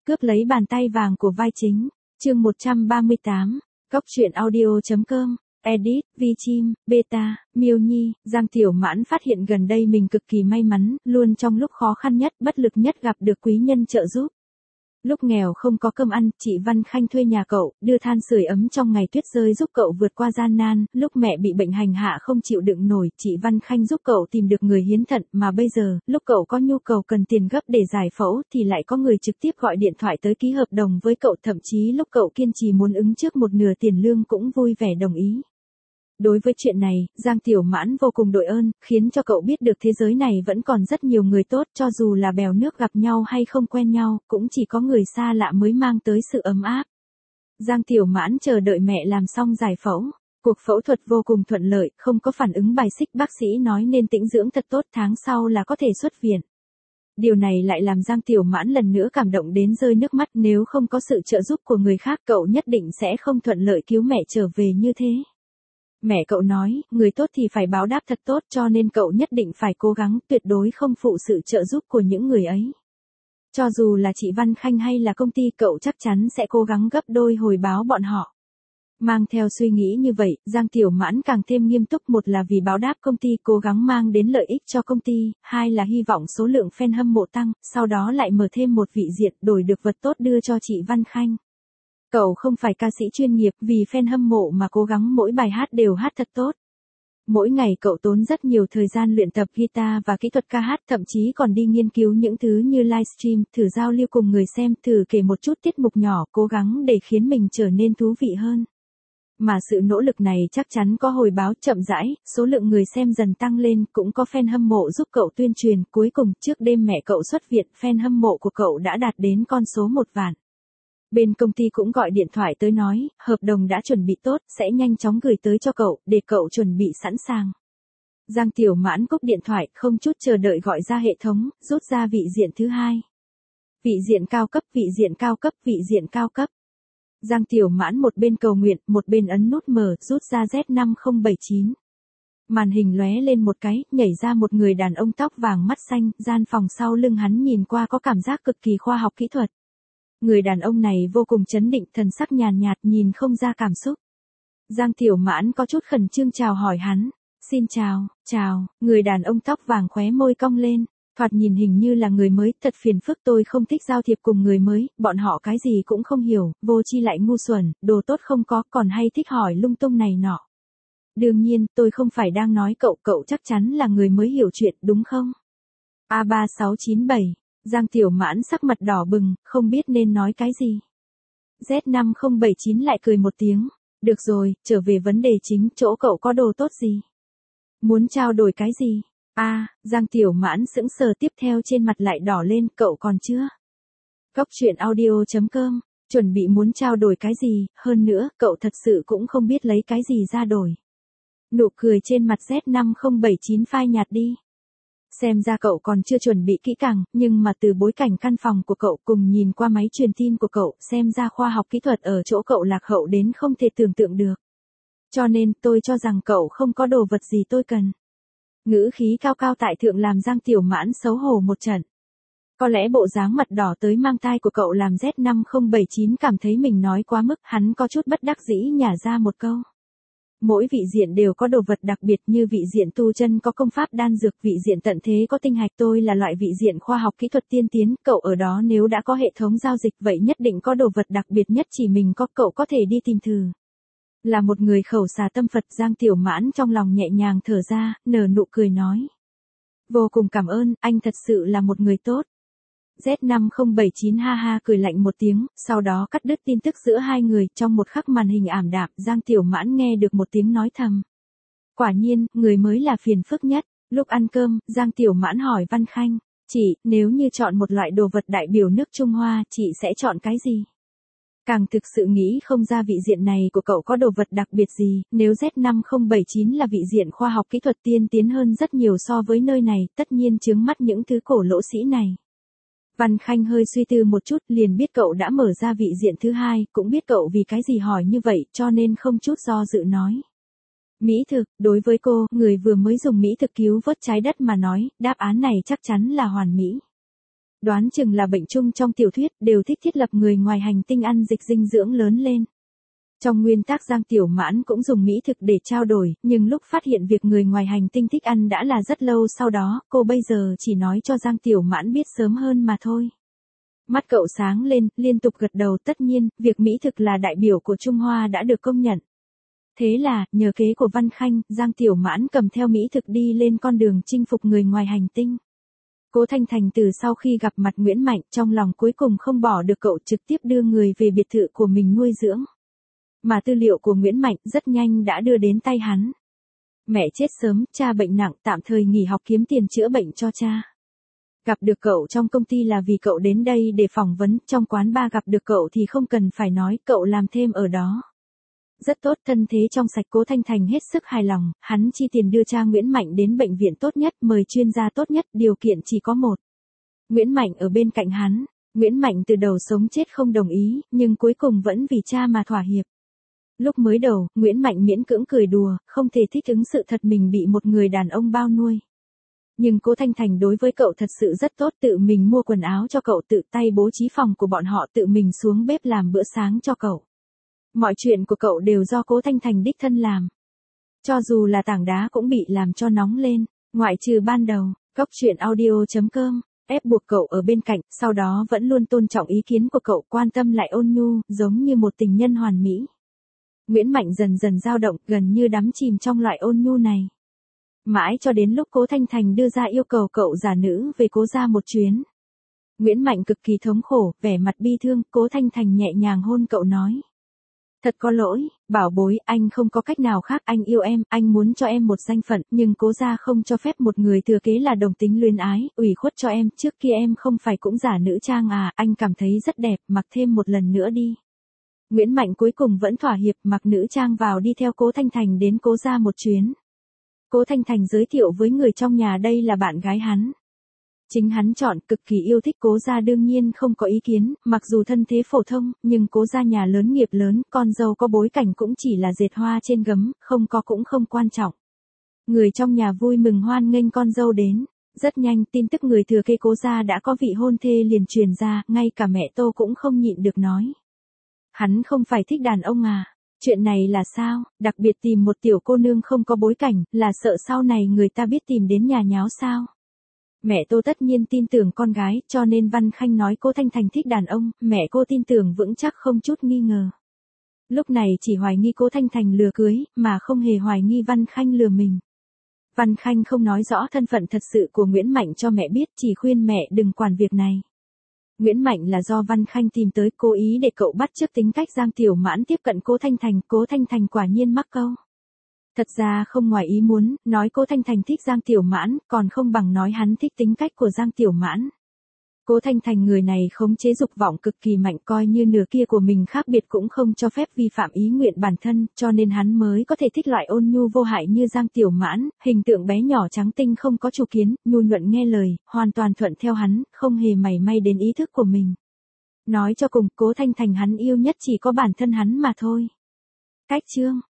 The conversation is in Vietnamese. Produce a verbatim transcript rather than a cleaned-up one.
Cướp lấy bàn tay vàng của vai chính. Chương một trăm ba mươi tám. Góc truyện audio.com. Edit, Vi Chim, Beta, Miêu Nhi. Giang Tiểu Mãn phát hiện gần đây mình cực kỳ may mắn, luôn trong lúc khó khăn nhất, bất lực nhất gặp được quý nhân trợ giúp. Lúc nghèo không có cơm ăn, chị Văn Khanh thuê nhà cậu, đưa than sưởi ấm trong ngày tuyết rơi giúp cậu vượt qua gian nan. Lúc mẹ bị bệnh hành hạ không chịu đựng nổi, chị Văn Khanh giúp cậu tìm được người hiến thận. Mà bây giờ, lúc cậu có nhu cầu cần tiền gấp để giải phẫu thì lại có người trực tiếp gọi điện thoại tới ký hợp đồng với cậu. Thậm chí lúc cậu kiên trì muốn ứng trước một nửa tiền lương cũng vui vẻ đồng ý. Đối với chuyện này, Giang Tiểu Mãn vô cùng đội ơn, khiến cho cậu biết được thế giới này vẫn còn rất nhiều người tốt, cho dù là bèo nước gặp nhau hay không quen nhau, cũng chỉ có người xa lạ mới mang tới sự ấm áp. Giang Tiểu Mãn chờ đợi mẹ làm xong giải phẫu. Cuộc phẫu thuật vô cùng thuận lợi, không có phản ứng bài xích, bác sĩ nói nên tĩnh dưỡng thật tốt, tháng sau là có thể xuất viện. Điều này lại làm Giang Tiểu Mãn lần nữa cảm động đến rơi nước mắt, nếu không có sự trợ giúp của người khác cậu nhất định sẽ không thuận lợi cứu mẹ trở về như thế. Mẹ cậu nói, người tốt thì phải báo đáp thật tốt, cho nên cậu nhất định phải cố gắng, tuyệt đối không phụ sự trợ giúp của những người ấy. Cho dù là chị Văn Khanh hay là công ty, cậu chắc chắn sẽ cố gắng gấp đôi hồi báo bọn họ. Mang theo suy nghĩ như vậy, Giang Tiểu Mãn càng thêm nghiêm túc, một là vì báo đáp công ty, cố gắng mang đến lợi ích cho công ty, hai là hy vọng số lượng fan hâm mộ tăng, sau đó lại mở thêm một vị diện, đổi được vật tốt đưa cho chị Văn Khanh. Cậu không phải ca sĩ chuyên nghiệp, vì fan hâm mộ mà cố gắng mỗi bài hát đều hát thật tốt. Mỗi ngày cậu tốn rất nhiều thời gian luyện tập guitar và kỹ thuật ca hát, thậm chí còn đi nghiên cứu những thứ như livestream, thử giao lưu cùng người xem, thử kể một chút tiết mục nhỏ, cố gắng để khiến mình trở nên thú vị hơn. Mà sự nỗ lực này chắc chắn có hồi báo, chậm rãi, số lượng người xem dần tăng lên, cũng có fan hâm mộ giúp cậu tuyên truyền, cuối cùng, trước đêm mẹ cậu xuất viện, fan hâm mộ của cậu đã đạt đến con số một vạn. Bên công ty cũng gọi điện thoại tới nói, hợp đồng đã chuẩn bị tốt, sẽ nhanh chóng gửi tới cho cậu, để cậu chuẩn bị sẵn sàng. Giang Tiểu Mãn cúp điện thoại, không chút chờ đợi gọi ra hệ thống, rút ra vị diện thứ hai. Vị diện cao cấp, vị diện cao cấp, vị diện cao cấp. Giang Tiểu Mãn một bên cầu nguyện, một bên ấn nút mở, rút ra Z năm không bảy chín. Màn hình lóe lên một cái, nhảy ra một người đàn ông tóc vàng mắt xanh, gian phòng sau lưng hắn nhìn qua có cảm giác cực kỳ khoa học kỹ thuật. Người đàn ông này vô cùng trấn định, thần sắc nhàn nhạt, nhìn không ra cảm xúc. Giang Tiểu Mãn có chút khẩn trương chào hỏi hắn. Xin chào, chào, người đàn ông tóc vàng khóe môi cong lên. Thoạt nhìn hình như là người mới, thật phiền phức, tôi không thích giao thiệp cùng người mới, bọn họ cái gì cũng không hiểu, vô tri lại ngu xuẩn, đồ tốt không có, còn hay thích hỏi lung tung này nọ. Đương nhiên, tôi không phải đang nói cậu, cậu chắc chắn là người mới hiểu chuyện, đúng không? A ba sáu chín bảy. Giang Tiểu Mãn sắc mặt đỏ bừng, không biết nên nói cái gì. Z năm không bảy chín lại cười một tiếng. Được rồi, trở về vấn đề chính, chỗ cậu có đồ tốt gì? Muốn trao đổi cái gì? A, à, Giang Tiểu Mãn sững sờ, tiếp theo trên mặt lại đỏ lên, cậu còn chưa? Góc truyện audio.com, chuẩn bị muốn trao đổi cái gì, hơn nữa, cậu thật sự cũng không biết lấy cái gì ra đổi. Nụ cười trên mặt Z năm không bảy chín phai nhạt đi. Xem ra cậu còn chưa chuẩn bị kỹ càng, nhưng mà từ bối cảnh căn phòng của cậu cùng nhìn qua máy truyền tin của cậu, xem ra khoa học kỹ thuật ở chỗ cậu lạc hậu đến không thể tưởng tượng được. Cho nên, tôi cho rằng cậu không có đồ vật gì tôi cần. Ngữ khí cao cao tại thượng làm Giang Tiểu Mãn xấu hổ một trận. Có lẽ bộ dáng mặt đỏ tới mang tai của cậu làm Z năm không bảy chín cảm thấy mình nói quá mức, hắn có chút bất đắc dĩ nhả ra một câu. Mỗi vị diện đều có đồ vật đặc biệt, như vị diện tu chân có công pháp đan dược, vị diện tận thế có tinh hạch, tôi là loại vị diện khoa học kỹ thuật tiên tiến, cậu ở đó nếu đã có hệ thống giao dịch vậy nhất định có đồ vật đặc biệt nhất chỉ mình có, cậu có thể đi tìm thử. Là một người khẩu xà tâm Phật, Giang Tiểu Mãn trong lòng nhẹ nhàng thở ra, nở nụ cười nói. Vô cùng cảm ơn, anh thật sự là một người tốt. Z năm không bảy chín ha ha cười lạnh một tiếng, sau đó cắt đứt tin tức giữa hai người, trong một khắc màn hình ảm đạm, Giang Tiểu Mãn nghe được một tiếng nói thầm. Quả nhiên, người mới là phiền phức nhất. Lúc ăn cơm, Giang Tiểu Mãn hỏi Văn Khanh, chị, nếu như chọn một loại đồ vật đại biểu nước Trung Hoa, chị sẽ chọn cái gì? Càng thực sự nghĩ không ra vị diện này của cậu có đồ vật đặc biệt gì, nếu Z năm không bảy chín là vị diện khoa học kỹ thuật tiên tiến hơn rất nhiều so với nơi này, tất nhiên chướng mắt những thứ cổ lỗ sĩ này. Văn Khanh hơi suy tư một chút, liền biết cậu đã mở ra vị diện thứ hai, cũng biết cậu vì cái gì hỏi như vậy, cho nên không chút do dự nói. Mỹ thực, đối với cô, người vừa mới dùng mỹ thực cứu vớt trái đất mà nói, đáp án này chắc chắn là hoàn mỹ. Đoán chừng là bệnh chung trong tiểu thuyết, đều thích thiết lập người ngoài hành tinh ăn dịch dinh dưỡng lớn lên. Trong nguyên tác Giang Tiểu Mãn cũng dùng mỹ thực để trao đổi, nhưng lúc phát hiện việc người ngoài hành tinh thích ăn đã là rất lâu sau đó, cô bây giờ chỉ nói cho Giang Tiểu Mãn biết sớm hơn mà thôi. Mắt cậu sáng lên, liên tục gật đầu, tất nhiên, việc mỹ thực là đại biểu của Trung Hoa đã được công nhận. Thế là, nhờ kế của Văn Khanh, Giang Tiểu Mãn cầm theo mỹ thực đi lên con đường chinh phục người ngoài hành tinh. Cố Thanh Thành từ sau khi gặp mặt Nguyễn Mạnh, trong lòng cuối cùng không bỏ được cậu, trực tiếp đưa người về biệt thự của mình nuôi dưỡng. Mà tư liệu của Nguyễn Mạnh rất nhanh đã đưa đến tay hắn. Mẹ chết sớm, cha bệnh nặng, tạm thời nghỉ học kiếm tiền chữa bệnh cho cha. Gặp được cậu trong công ty là vì cậu đến đây để phỏng vấn, trong quán bar gặp được cậu thì không cần phải nói, cậu làm thêm ở đó. Rất tốt, thân thế trong sạch. Cố Thanh Thành hết sức hài lòng, hắn chi tiền đưa cha Nguyễn Mạnh đến bệnh viện tốt nhất, mời chuyên gia tốt nhất, điều kiện chỉ có một. Nguyễn Mạnh ở bên cạnh hắn. Nguyễn Mạnh từ đầu sống chết không đồng ý, nhưng cuối cùng vẫn vì cha mà thỏa hiệp. Lúc mới đầu, Nguyễn Mạnh miễn cưỡng cười đùa, không thể thích ứng sự thật mình bị một người đàn ông bao nuôi. Nhưng Cố Thanh Thành đối với cậu thật sự rất tốt, tự mình mua quần áo cho cậu, tự tay bố trí phòng của bọn họ, tự mình xuống bếp làm bữa sáng cho cậu. Mọi chuyện của cậu đều do Cố Thanh Thành đích thân làm. Cho dù là tảng đá cũng bị làm cho nóng lên, ngoại trừ ban đầu, Cóc Truyện Audio chấm com, ép buộc cậu ở bên cạnh, sau đó vẫn luôn tôn trọng ý kiến của cậu, quan tâm lại ôn nhu, giống như một tình nhân hoàn mỹ. Nguyễn Mạnh dần dần dao động, gần như đắm chìm trong loại ôn nhu này. Mãi cho đến lúc Cố Thanh Thành đưa ra yêu cầu cậu giả nữ về Cố gia một chuyến. Nguyễn Mạnh cực kỳ thống khổ, vẻ mặt bi thương, Cố Thanh Thành nhẹ nhàng hôn cậu nói. Thật có lỗi, bảo bối, anh không có cách nào khác, anh yêu em, anh muốn cho em một danh phận, nhưng Cố gia không cho phép một người thừa kế là đồng tính luyến ái, ủy khuất cho em, trước kia em không phải cũng giả nữ trang à, anh cảm thấy rất đẹp, mặc thêm một lần nữa đi. Nguyễn Mạnh cuối cùng vẫn thỏa hiệp, mặc nữ trang vào đi theo Cố Thanh Thành đến Cố gia một chuyến. Cố Thanh Thành giới thiệu với người trong nhà đây là bạn gái hắn. Chính hắn chọn, cực kỳ yêu thích. Cố gia đương nhiên không có ý kiến, mặc dù thân thế phổ thông, nhưng Cố gia nhà lớn nghiệp lớn, con dâu có bối cảnh cũng chỉ là dệt hoa trên gấm, không có cũng không quan trọng. Người trong nhà vui mừng hoan nghênh con dâu đến. Rất nhanh, tin tức người thừa kế Cố gia đã có vị hôn thê liền truyền ra, ngay cả mẹ Tô cũng không nhịn được nói. Hắn không phải thích đàn ông à? Chuyện này là sao? Đặc biệt tìm một tiểu cô nương không có bối cảnh, là sợ sau này người ta biết tìm đến nhà nháo sao? Mẹ Tô tất nhiên tin tưởng con gái, cho nên Văn Khanh nói Cố Thanh Thành thích đàn ông, mẹ cô tin tưởng vững chắc không chút nghi ngờ. Lúc này chỉ hoài nghi Cố Thanh Thành lừa cưới, mà không hề hoài nghi Văn Khanh lừa mình. Văn Khanh không nói rõ thân phận thật sự của Nguyễn Mạnh cho mẹ biết, chỉ khuyên mẹ đừng quản việc này. Nguyễn Mạnh là do Văn Khanh tìm tới, cố ý để cậu bắt chước tính cách Giang Tiểu Mãn tiếp cận Cố Thanh Thành, Cố Thanh Thành quả nhiên mắc câu. Thật ra không ngoài ý muốn, nói Cố Thanh Thành thích Giang Tiểu Mãn, còn không bằng nói hắn thích tính cách của Giang Tiểu Mãn. Cố Thanh Thành người này khống chế dục vọng cực kỳ mạnh, coi như nửa kia của mình khác biệt cũng không cho phép vi phạm ý nguyện bản thân, cho nên hắn mới có thể thích loại ôn nhu vô hại như Giang Tiểu Mãn, hình tượng bé nhỏ trắng tinh không có chủ kiến, nhu nhuận nghe lời, hoàn toàn thuận theo hắn, không hề mảy may đến ý thức của mình. Nói cho cùng, Cố Thanh Thành hắn yêu nhất chỉ có bản thân hắn mà thôi. Cách chương